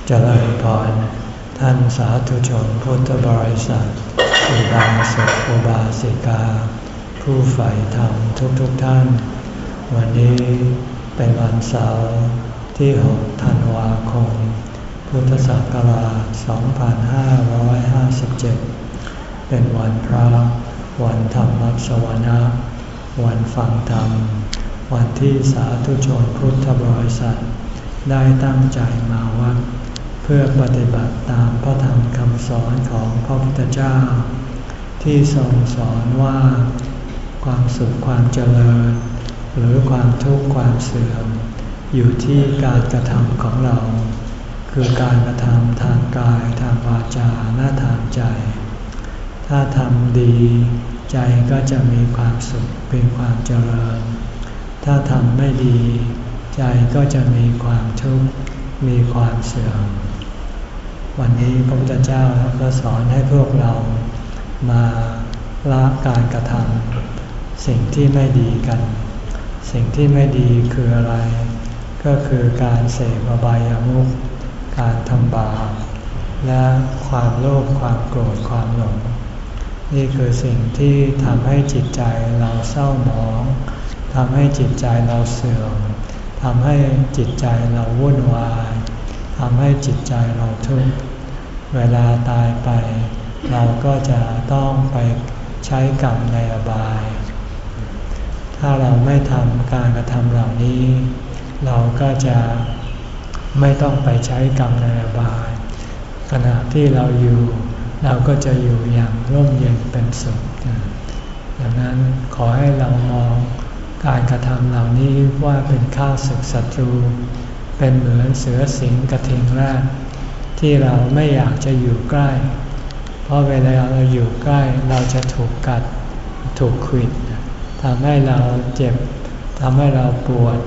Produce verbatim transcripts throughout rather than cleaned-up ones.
เจริญพรท่านสาธุชนพุทธบริษัทอุบาสกอุบาสิกาผู้ใฝ่ธรรมทุกๆ ท่านวันนี้เป็นวันเสาร์ที่หกธันวาคมพุทธศักราชสองพันห้าร้อยห้าสิบเจ็ดเป็นวันพระวันธรรมสวนาวันฟังธรรมวันที่สาธุชนพุทธบริษัทได้ตั้งใจมาวัดเพื่อปฏิบัติตามพระธรรมคำสอนของพระพุทธเจ้าที่ทรงสอนว่าความสุขความเจริญหรือความทุกข์ความเสื่อมอยู่ที่การกระทำของเราคือการกระทำทางกายทางวาจาและทางใจถ้าทำดีใจก็จะมีความสุขเป็นความเจริญถ้าทำไม่ดีใจก็จะมีความทุกข์มีความเสื่อมวันนี้พระพุทธเจ้าก็สอนให้พวกเรามาละการกระทำสิ่งที่ไม่ดีกันสิ่งที่ไม่ดีคืออะไรก็คือการเสพอบายามุขการทำบาปและความโลภความโกรธความหลงนี่คือสิ่งที่ทำให้จิตใจเราเศร้าหมองทำให้จิตใจเราเสื่อมทำให้จิตใจเราวุ่นวายทำให้จิตใจเราทุกข์เวลาตายไปเราก็จะต้องไปใช้กรรมในอบายถ้าเราไม่ทำการกระทำเหล่านี้เราก็จะไม่ต้องไปใช้กรรมในอบายขณะที่เราอยู่เราก็จะอยู่อย่างร่มเย็นเป็นสุขดังนั้นขอให้เรามองการกระทำเหล่านี้ว่าเป็นข้าศึกศัตรูเป็นเหมือนเสือสิงกระทิงแรดที่เราไม่อยากจะอยู่ใกล้เพราะเวลาเราอยู่ใกล้เราจะถูกกัดถูกขวิดทำให้เราเจ็บทำให้เราปวด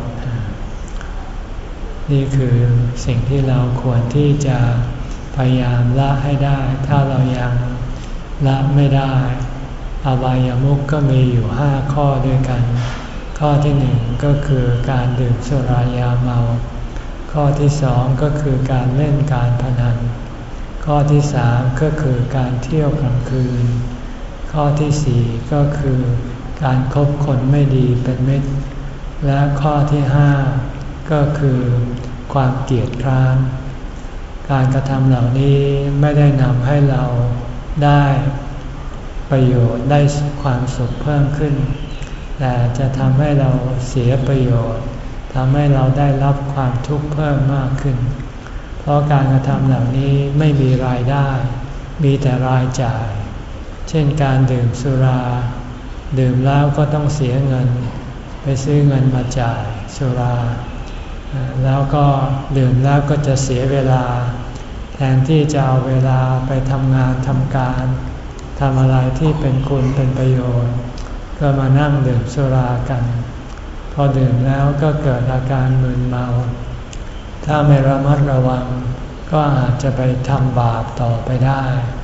นี่คือสิ่งที่เราควรที่จะพยายามละให้ได้ถ้าเรายังละไม่ได้อบายามุขก็มีอยู่ห้าข้อด้วยกันข้อที่หนึ่งก็คือการดื่มสุรายาเมาข้อที่สองก็คือการเล่นการพนันข้อที่สามก็คือการเที่ยวกลางคืนข้อที่สี่ก็คือการคบคนไม่ดีเป็นมิตรและข้อที่ห้าก็คือความเกลียดคร้านการกระทำเหล่านี้ไม่ได้นำให้เราได้ประโยชน์ได้ความสุขเพิ่มขึ้นแต่จะทำให้เราเสียประโยชน์ทำให้เราได้รับความทุกข์เพิ่มมากขึ้นเพราะการกระทำเหล่านี้ไม่มีรายได้มีแต่รายจ่ายเช่นการดื่มสุราดื่มแล้วก็ต้องเสียเงินไปซื้อเงินมาจ่ายสุราแล้วก็ดื่มแล้วก็จะเสียเวลาแทนที่จะเอาเวลาไปทำงานทำการทำอะไรที่เป็นคุณเป็นประโยชน์ก็มานั่งดื่มสุรากันพอดื่มแล้วก็เกิดอาการมึนเมาถ้าไม่ระมัดระวังก็อาจจะไปทำบาปต่อไปได้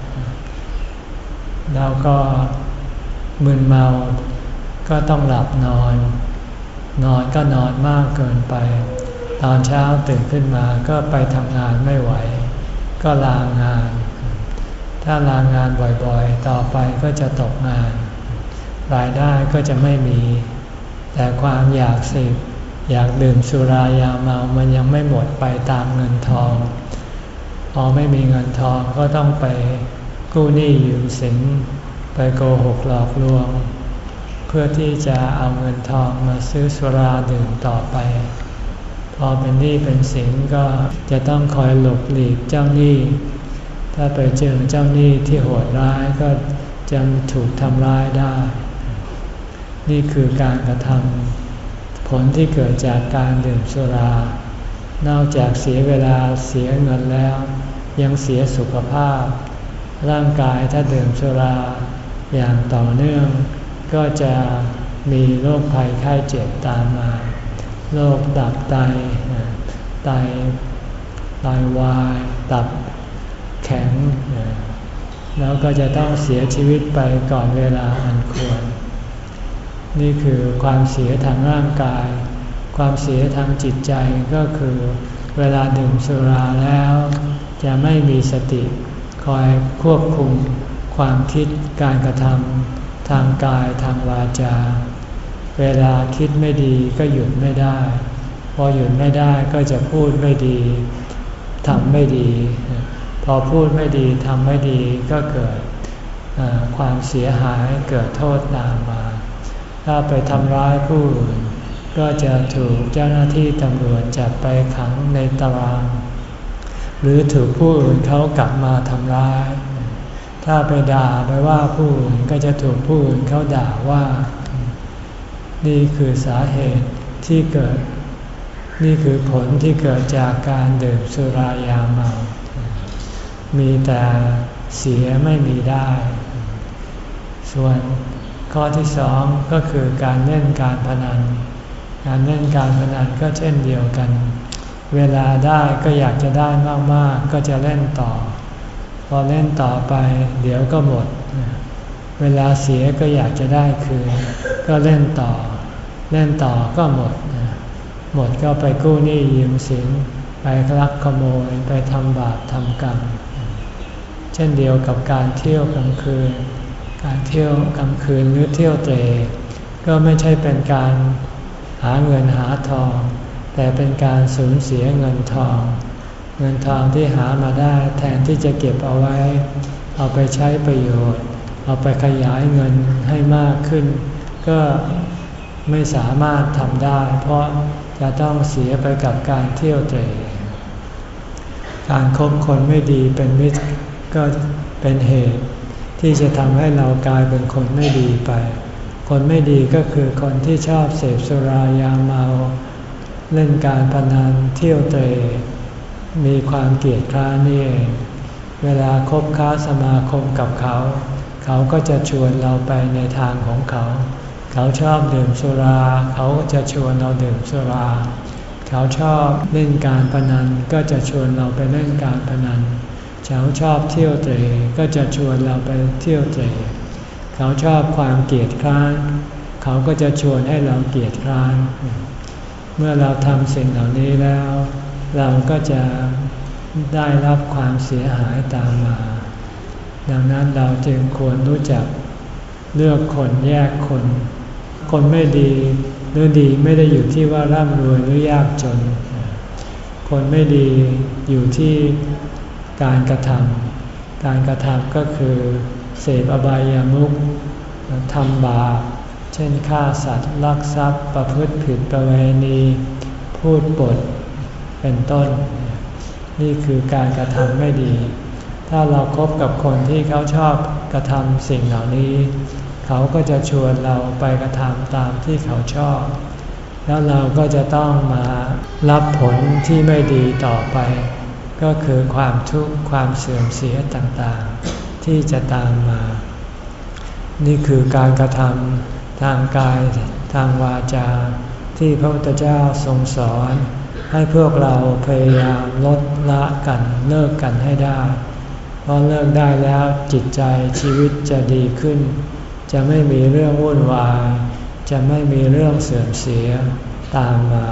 แล้วก็มึนเมาก็ต้องหลับนอนนอนก็นอนมากเกินไปตอนเช้าตื่นขึ้นมาก็ไปทำงานไม่ไหวก็ลางานถ้าลางานบ่อยๆต่อไปก็จะตกงานรายได้ก็จะไม่มีแต่ความอยากเสพอยากดื่มสุรายาเมามันยังไม่หมดไปตามเงินทองพอไม่มีเงินทองก็ต้องไปกู้หนี้ยืมสินไปโกหกหลอกลวงเพื่อที่จะเอาเงินทองมาซื้อสุราดื่มต่อไปพอเป็นหนี้เป็นสินก็จะต้องคอยหลบหลีกเจ้าหนี้ถ้าไปเจอเจ้าหนี้ที่โหดร้ายก็จะถูกทำร้ายได้นี่คือการกระทำผลที่เกิดจากการดื่มสุรานอกจากเสียเวลาเสียเงินแล้วยังเสียสุขภาพร่างกายถ้าดื่มสุราอย่างต่อเนื่องก็จะมีโรคภัยไข้เจ็บตามมาโรคตับไตไตไตวายตับแข็งแล้วก็จะต้องเสียชีวิตไปก่อนเวลาอันควรนี่คือความเสียทางร่างกายความเสียทางจิตใจก็คือเวลาดื่มสุราแล้วจะไม่มีสติคอยควบคุมความคิดการกระทำทางกายทางวาจาเวลาคิดไม่ดีก็หยุดไม่ได้พอหยุดไม่ได้ก็จะพูดไม่ดีทำไม่ดีพอพูดไม่ดีทำไม่ดีก็เกิดความเสียหายเกิดโทษตามมาถ้าไปทำร้ายผู้อื่นก็จะถูกเจ้าหน้าที่ตำรวจจับไปขังในตารางหรือถูกผู้อื่นเขากลับมาทำร้ายถ้าไปด่าไปว่าผู้อื่นก็จะถูกผู้อื่นเขาด่าว่านี่คือสาเหตุที่เกิดนี่คือผลที่เกิดจากการดื่มสุรายาเมามีแต่เสียไม่มีได้ส่วนข้อที่สองก็คือการเล่นการพนันการเล่นการพนันก็เช่นเดียวกันเวลาได้ก็อยากจะได้มากๆก็จะเล่นต่อพอเล่นต่อไปเดี๋ยวก็หมดเวลาเสียก็อยากจะได้คืนก็เล่นต่อเล่นต่อก็หมดหมดก็ไปกู้หนี้ยืมสินไปลักขโมยไปทำบาปทำกรรมเช่นเดียวกับการเที่ยวกลางคืนการเที่ยวกลางคืนหรือเที่ยวเตร่ก็ไม่ใช่เป็นการหาเงินหาทองแต่เป็นการสูญเสียเงินทองเงินทองที่หามาได้แทนที่จะเก็บเอาไว้เอาไปใช้ประโยชน์เอาไปขยายเงินให้มากขึ้นก็ไม่สามารถทำได้เพราะจะต้องเสียไปกับการเที่ยวเตร่การคบคนไม่ดีเป็นมิตรก็เป็นเหตุที่จะทำให้เรากลายเป็นคนไม่ดีไปคนไม่ดีก็คือคนที่ชอบเสพสุรายาเมาเล่นการพนันเที่ยวเตร่มีความเกลียดคร้านนี่เองเวลาคบค้าสมาคมกับเขาเขาก็จะชวนเราไปในทางของเขาเขาชอบดื่มสุราเขาจะชวนเราดื่มสุราเขาชอบเล่นการพนันก็จะชวนเราไปเล่นการพนันเขาชอบเที่ยวเตร่ก็จะชวนเราไปเที่ยวเตร่เขาชอบความเกลียดคร้านเขาก็จะชวนให้เราเกลียดคร้านเมื่อเราทำสิ่งเหล่านี้แล้วเราก็จะได้รับความเสียหายตามมาดังนั้นเราจึงควรรู้จักเลือกคนแยกคนคนไม่ดีหรือดีไม่ได้อยู่ที่ว่าร่ำรวยหรือยากจนคนไม่ดีอยู่ที่การกระทำการกระทำก็คือเสพอบายามุขทำบาปเช่นฆ่าสัตว์ลักทรัพย์ประพฤติผิดประเวณีพูดปดเป็นต้นนี่คือการกระทำไม่ดีถ้าเราคบกับคนที่เขาชอบกระทำสิ่งเหล่านี้เขาก็จะชวนเราไปกระทำตามที่เขาชอบแล้วเราก็จะต้องมารับผลที่ไม่ดีต่อไปก็คือความทุกข์ความเสื่อมเสียต่างๆที่จะตามมานี่คือการกระทำทางกายทางวาจาที่พระพุทธเจ้าทรงสอนให้พวกเราพยายามลดละกันเลิกกันให้ได้เพราะเลิกได้แล้วจิตใจชีวิตจะดีขึ้นจะไม่มีเรื่องวุ่นวายจะไม่มีเรื่องเสื่อมเสียตามมา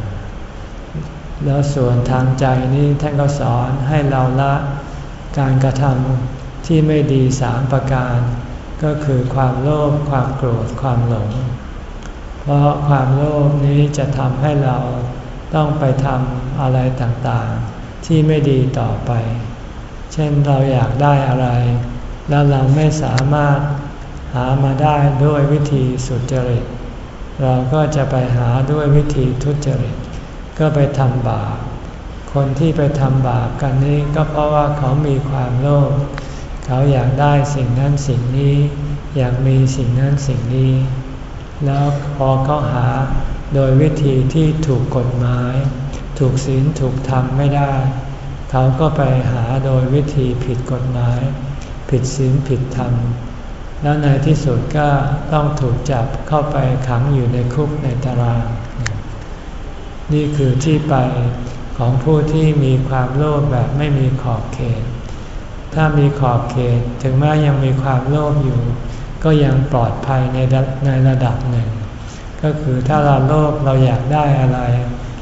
แล้วส่วนทางใจนี้ท่านก็สอนให้เราละการกระทำที่ไม่ดีสามประการก็คือความโลภความโกรธความหลงเพราะความโลภนี้จะทำให้เราต้องไปทำอะไรต่างๆที่ไม่ดีต่อไปเช่นเราอยากได้อะไรแล้วเราไม่สามารถหามาได้ด้วยวิธีสุจริตเราก็จะไปหาด้วยวิธีทุจริตก็ไปทำบาปคนที่ไปทำบาปกันนี้ก็เพราะว่าเขามีความโลภเขาอยากได้สิ่งนั้นสิ่งนี้อยากมีสิ่งนั้นสิ่งนี้แล้วพอเขาหาโดยวิธีที่ถูกกฎหมายถูกศีลถูกธรรมไม่ได้เขาก็ไปหาโดยวิธีผิดกฎหมายผิดศีลผิดธรรมแล้วในที่สุดก็ต้องถูกจับเข้าไปขังอยู่ในคุกในตารางนี่คือที่ไปของผู้ที่มีความโลภแบบไม่มีขอบเขตถ้ามีขอบเขตถึงแม้ยังมีความโลภอยู่ก็ยังปลอดภัยในในระดับหนึ่งก็คือถ้าเราโลภเราอยากได้อะไร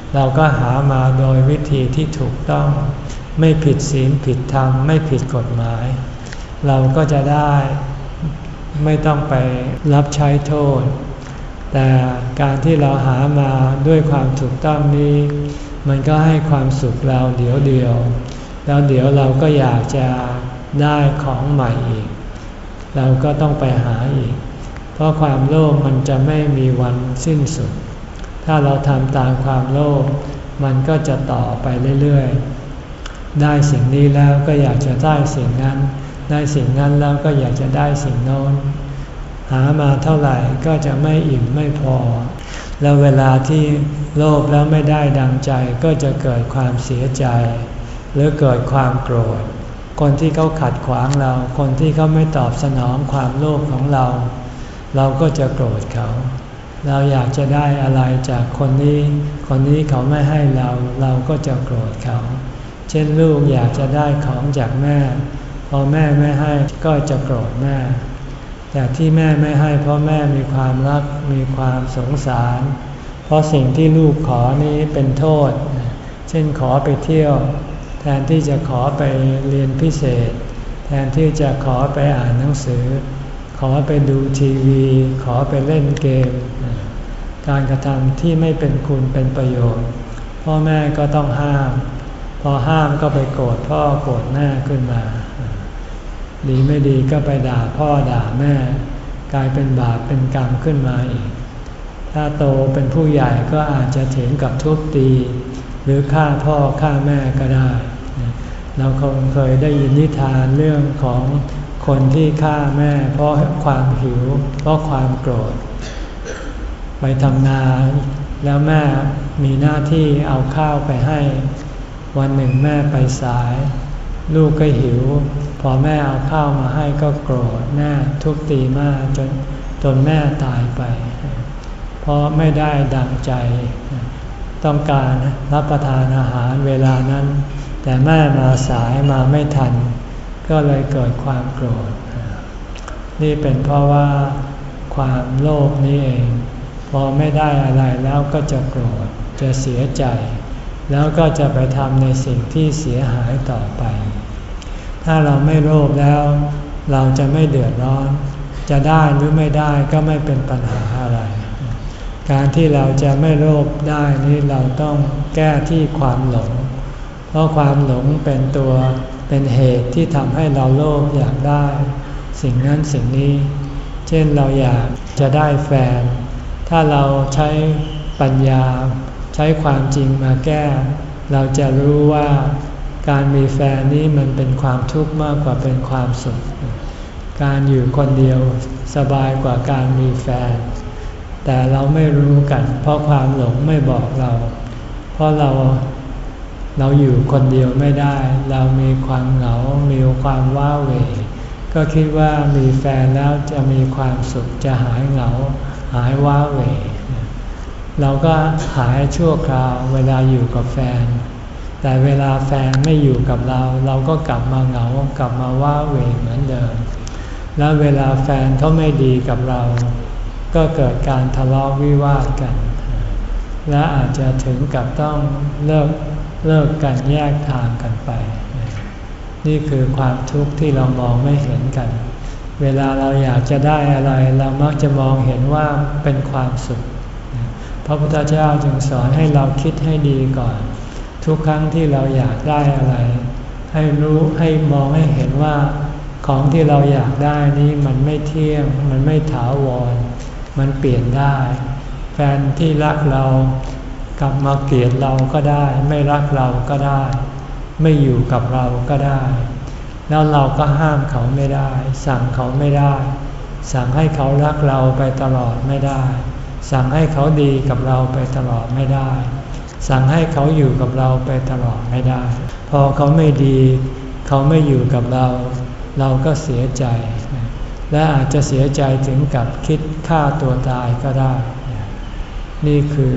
เราก็หามาโดยวิธีที่ถูกต้องไม่ผิดศีลผิดธรรมไม่ผิดกฎหมายเราก็จะได้ไม่ต้องไปรับใช้โทษแต่การที่เราหามาด้วยความถูกต้องนี้มันก็ให้ความสุขเราเดี๋ยวเดียวแล้วเดี๋ยวเราก็อยากจะได้ของใหม่อีกเราก็ต้องไปหาอีกเพราะความโลภมันจะไม่มีวันสิ้นสุดถ้าเราทำตามความโลภมันก็จะต่อไปเรื่อยๆได้สิ่งนี้แล้วก็อยากจะได้สิ่งนั้นได้สิ่งนั้นแล้วก็อยากจะได้สิ่งโน้นหามาเท่าไหร่ก็จะไม่อิ่มไม่พอแล้วเวลาที่โลภแล้วไม่ได้ดังใจก็จะเกิดความเสียใจหรือเกิดความโกรธคนที่เขาขัดขวางเราคนที่เขาไม่ตอบสนองความโลภของเราเราก็จะโกรธเขาเราอยากจะได้อะไรจากคนนี้คนนี้เขาไม่ให้เราเราก็จะโกรธเขาเช่นลูกอยากจะได้ของจากแม่พอแม่ไม่ให้ก็จะโกรธแม่แต่ที่แม่ไม่ให้เพราะแม่มีความรักมีความสงสารเพราะสิ่งที่ลูกขอนี้เป็นโทษเช่นขอไปเที่ยวแทนที่จะขอไปเรียนพิเศษแทนที่จะขอไปอ่านหนังสือขอไปดูทีวีขอไปเล่นเกมการกระทำที่ไม่เป็นคุณเป็นประโยชน์พ่อแม่ก็ต้องห้ามพอห้ามก็ไปโกรธพ่อโกรธแม่ขึ้นมาดีไม่ดีก็ไปด่าพ่อด่าแม่กลายเป็นบาปเป็นกรรมขึ้นมาอีกถ้าโตเป็นผู้ใหญ่ก็อาจจะถึงกับทุบตีหรือฆ่าพ่อฆ่าแม่ก็ได้เราคงเคยได้ยินนิทานเรื่องของคนที่ฆ่าแม่เพราะความหิวเพราะความโกรธไปทำนาแล้วแม่มีหน้าที่เอาข้าวไปให้วันหนึ่งแม่ไปสายลูกก็หิวพอแม่เอาข้าวมาให้ก็โกรธแม่ทุบตีมากจนจนแม่ตายไปเพราะไม่ได้ดังใจต้องการรับประทานอาหารเวลานั้นแต่แม่มาสายมาไม่ทันก็เลยเกิดความโกรธนี่เป็นเพราะว่าความโลภนี้เองพอไม่ได้อะไรแล้วก็จะโกรธจะเสียใจแล้วก็จะไปทำในสิ่งที่เสียหายต่อไปถ้าเราไม่โลภแล้วเราจะไม่เดือดร้อนจะได้หรือไม่ได้ก็ไม่เป็นปัญหาอะไรการที่เราจะไม่โลภได้นี่เราต้องแก้ที่ความหลงเพราะความหลงเป็นตัวเป็นเหตุที่ทำให้เราโลภอยากได้สิ่งนั้นสิ่งนี้เช่นเราอยากจะได้แฟนถ้าเราใช้ปัญญาใช้ความจริงมาแก้เราจะรู้ว่าการมีแฟนนี้มันเป็นความทุกข์มากกว่าเป็นความสุขการอยู่คนเดียวสบายกว่าการมีแฟนแต่เราไม่รู้กันเพราะความหลงไม่บอกเราเพราะเราเราอยู่คนเดียวไม่ได้เรามีความเหงามีความว้าเหวก็คิดว่ามีแฟนแล้วจะมีความสุขจะหายเหงาหายว้าเหวเราก็หายชั่วคราวเวลาอยู่กับแฟนแต่เวลาแฟนไม่อยู่กับเราเราก็กลับมาเหงากลับมาว้าเหวเหมือนเดิมแล้วเวลาแฟนเขาไม่ดีกับเราก็เกิดการทะเลาะวิวาทกันและอาจจะถึงกับต้องเลิกเลิกกันแยกทางกันไปนี่คือความทุกข์ที่เรามองไม่เห็นกันเวลาเราอยากจะได้อะไรเรามักจะมองเห็นว่าเป็นความสุขพระพุทธเจ้าจึงสอนให้เราคิดให้ดีก่อนทุกครั้งที่เราอยากได้อะไรให้รู้ให้มองให้เห็นว่าของที่เราอยากได้นี้มันไม่เที่ยงมันไม่ถาวรมันเปลี่ยนได้แฟนที่รักเรากลับมาเกลียดเราก็ได้ไม่รักเราก็ได้ไม่อยู่กับเราก็ได้แล้วเราก็ห้ามเขาไม่ได้สั่งเขาไม่ได้สั่งให้เขารักเราไปตลอดไม่ได้สั่งให้เขาดีกับเราไปตลอดไม่ได้สั่งให้เขาอยู่กับเราไปตลอดไม่ได้พอเขาไม่ดีเขาไม่อยู่กับเราเราก็เสียใจและอาจจะเสียใจถึงกับคิดฆ่าตัวตายก็ได้นี่คือ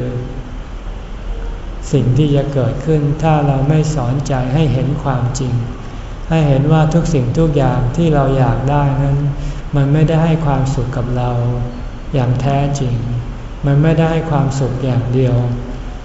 สิ่งที่จะเกิดขึ้นถ้าเราไม่สอนใจให้เห็นความจริงให้เห็นว่าทุกสิ่งทุกอย่างที่เราอยากได้นั้นมันไม่ได้ให้ความสุขกับเราอย่างแท้จริงมันไม่ได้ให้ความสุขอย่างเดียว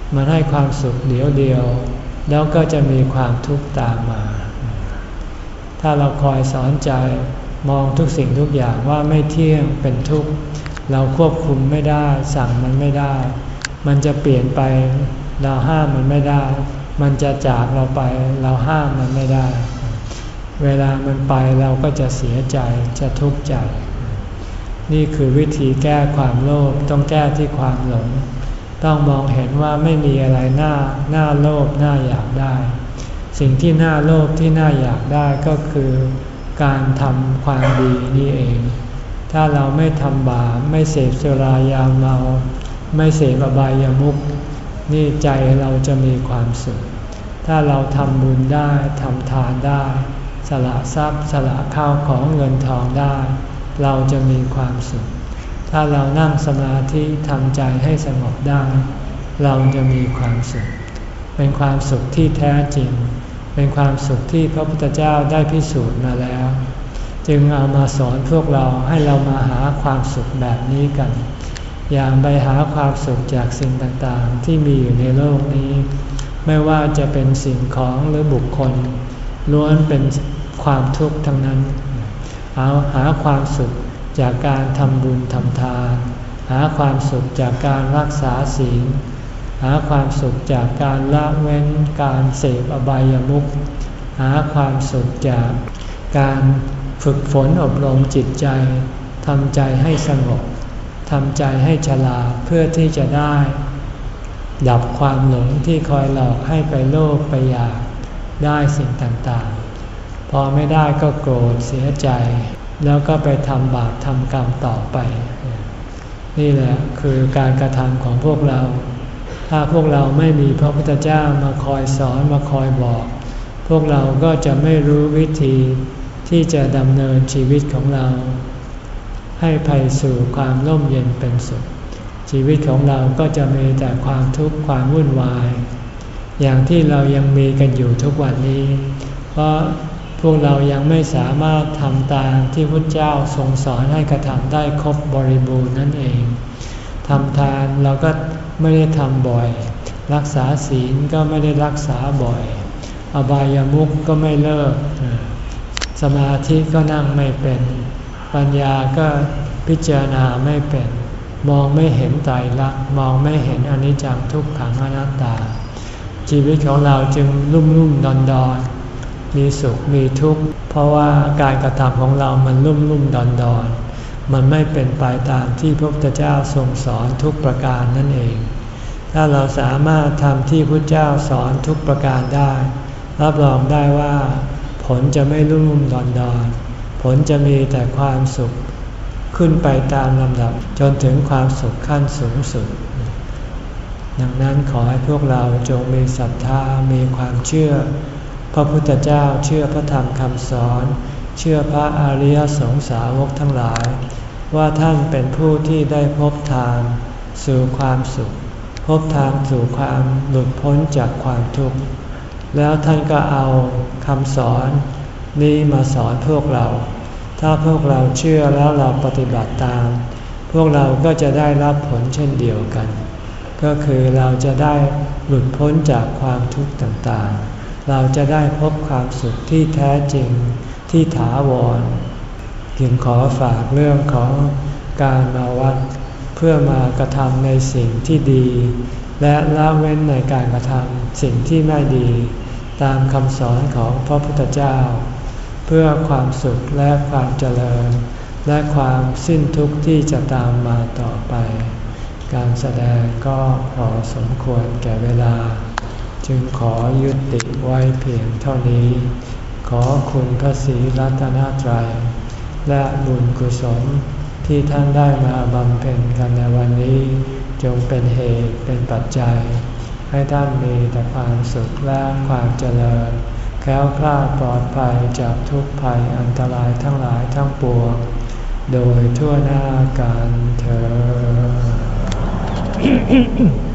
มันให้ความสุขเดียวเดียวแล้วก็จะมีความทุกข์ตามมา ถ้าเราคอยสอนใจมองทุกสิ่งทุกอย่างว่าไม่เที่ยงเป็นทุกข์เราควบคุมไม่ได้สั่งมันไม่ได้มันจะเปลี่ยนไปเราห้ามมันไม่ได้มันจะจากเราไปเราห้ามมันไม่ได้เวลามันไปเราก็จะเสียใจจะทุกข์ใจนี่คือวิธีแก้ความโลภต้องแก้ที่ความหลงต้องมองเห็นว่าไม่มีอะไรน่าน่าโลภน่าอยากได้สิ่งที่น่าโลภที่น่าอยากได้ก็คือการทำความดีนี่เองถ้าเราไม่ทำบาปไม่เสพสุรายาเมาไม่เสพอบายามุขนี่ใจเราจะมีความสุขถ้าเราทำบุญได้ทำทานได้สละทรัพย์สละข้าวของเงินทองได้เราจะมีความสุขถ้าเรานั่งสมาธิทำใจให้สงบได้เราจะมีความสุขเป็นความสุขที่แท้จริงเป็นความสุขที่พระพุทธเจ้าได้พิสูจน์มาแล้วจึงเอามาสอนพวกเราให้เรามาหาความสุขแบบนี้กันอย่าไปหาความสุขจากสิ่งต่างๆที่มีอยู่ในโลกนี้ไม่ว่าจะเป็นสิ่งของหรือบุคคลล้วนเป็นความทุกข์ทั้งนั้นเอาหาความสุขจากการทำบุญทำทานหาความสุขจากการรักษาศีลหาความสุขจากการละเว้นการเสพอบายามุขหาความสุขจากการฝึกฝนอบรมจิตใจทำใจให้สงบทำใจให้ฉลาดเพื่อที่จะได้ดับความหลงที่คอยหลอกให้ไปโลภไปอยากได้สิ่งต่างๆพอไม่ได้ก็โกรธเสียใจแล้วก็ไปทำบาปทำกรรมต่อไปนี่แหละคือการกระทำของพวกเราถ้าพวกเราไม่มีพระพุทธเจ้ามาคอยสอนมาคอยบอกพวกเราก็จะไม่รู้วิธีที่จะดำเนินชีวิตของเราให้ไปสู่ความร่มเย็นเป็นสุขชีวิตของเราก็จะมีแต่ความทุกข์ความวุ่นวายอย่างที่เรายังมีกันอยู่ทุกวันนี้เพราะพวกเรายังไม่สามารถทำตามที่พุทธเจ้าทรงสอนให้กระทำได้ครบบริบูรณ์นั่นเองทำทานเราก็ไม่ได้ทำบ่อยรักษาศีลก็ไม่ได้รักษาบ่อยอบายามุขก็ไม่เลิกสมาธิก็นั่งไม่เป็นปัญญาก็พิจารณาไม่เป็นมองไม่เห็นไตรลักษณ์มองไม่เห็นอนิจจังทุกขังอนัตตาชีวิตของเราจึงลุ่มลุ่มดอนดอนมีสุขมีทุกข์เพราะว่าการกระทำของเรามันลุ่มลุ่มดอนดอนมันไม่เป็นไปตามที่พระพุทธเจ้าทรงสอนทุกประการนั่นเองถ้าเราสามารถทำที่พระเจ้าสอนทุกประการได้รับรองได้ว่าผลจะไม่ลุ่มลุ่มดอนดอนผลจะมีแต่ความสุขขึ้นไปตามลำดับจนถึงความสุขขั้นสูงสุดดังนั้นขอให้พวกเราจงมีศรัทธามีความเชื่อพระพุทธเจ้าเชื่อพระธรรมคำสอนเชื่อพระอริยสงสาวกทั้งหลายว่าท่านเป็นผู้ที่ได้พบทางสู่ความสุขพบทางสู่ความหลุดพ้นจากความทุกข์แล้วท่านก็เอาคำสอนนี้มาสอนพวกเราถ้าพวกเราเชื่อแล้วเราปฏิบัติตามพวกเราก็จะได้รับผลเช่นเดียวกันก็คือเราจะได้หลุดพ้นจากความทุกข์ต่างๆเราจะได้พบความสุขที่แท้จริงที่ถาวรจึงขอฝากเรื่องของการมาวัดเพื่อมากระทำในสิ่งที่ดีและละเว้นในการกระทำสิ่งที่ไม่ดีตามคำสอนของพระพุทธเจ้าเพื่อความสุขและความเจริญและความสิ้นทุกข์ที่จะตามมาต่อไปการแสดงก็พอสมควรแก่เวลาจึงขอยุติไว้เพียงเท่านี้ขอคุณพระศรีรัตนตรัยและบุญกุศลที่ท่านได้มาบำเพ็ญกันในวันนี้จงเป็นเหตุเป็นปัจจัยให้ท่านมีแต่ความสุขและความเจริญแคล้วคลาดปลอดภัยจากทุกภัยอันตรายทั้งหลายทั้งปวงโดยทั่วหน้ากันเถิด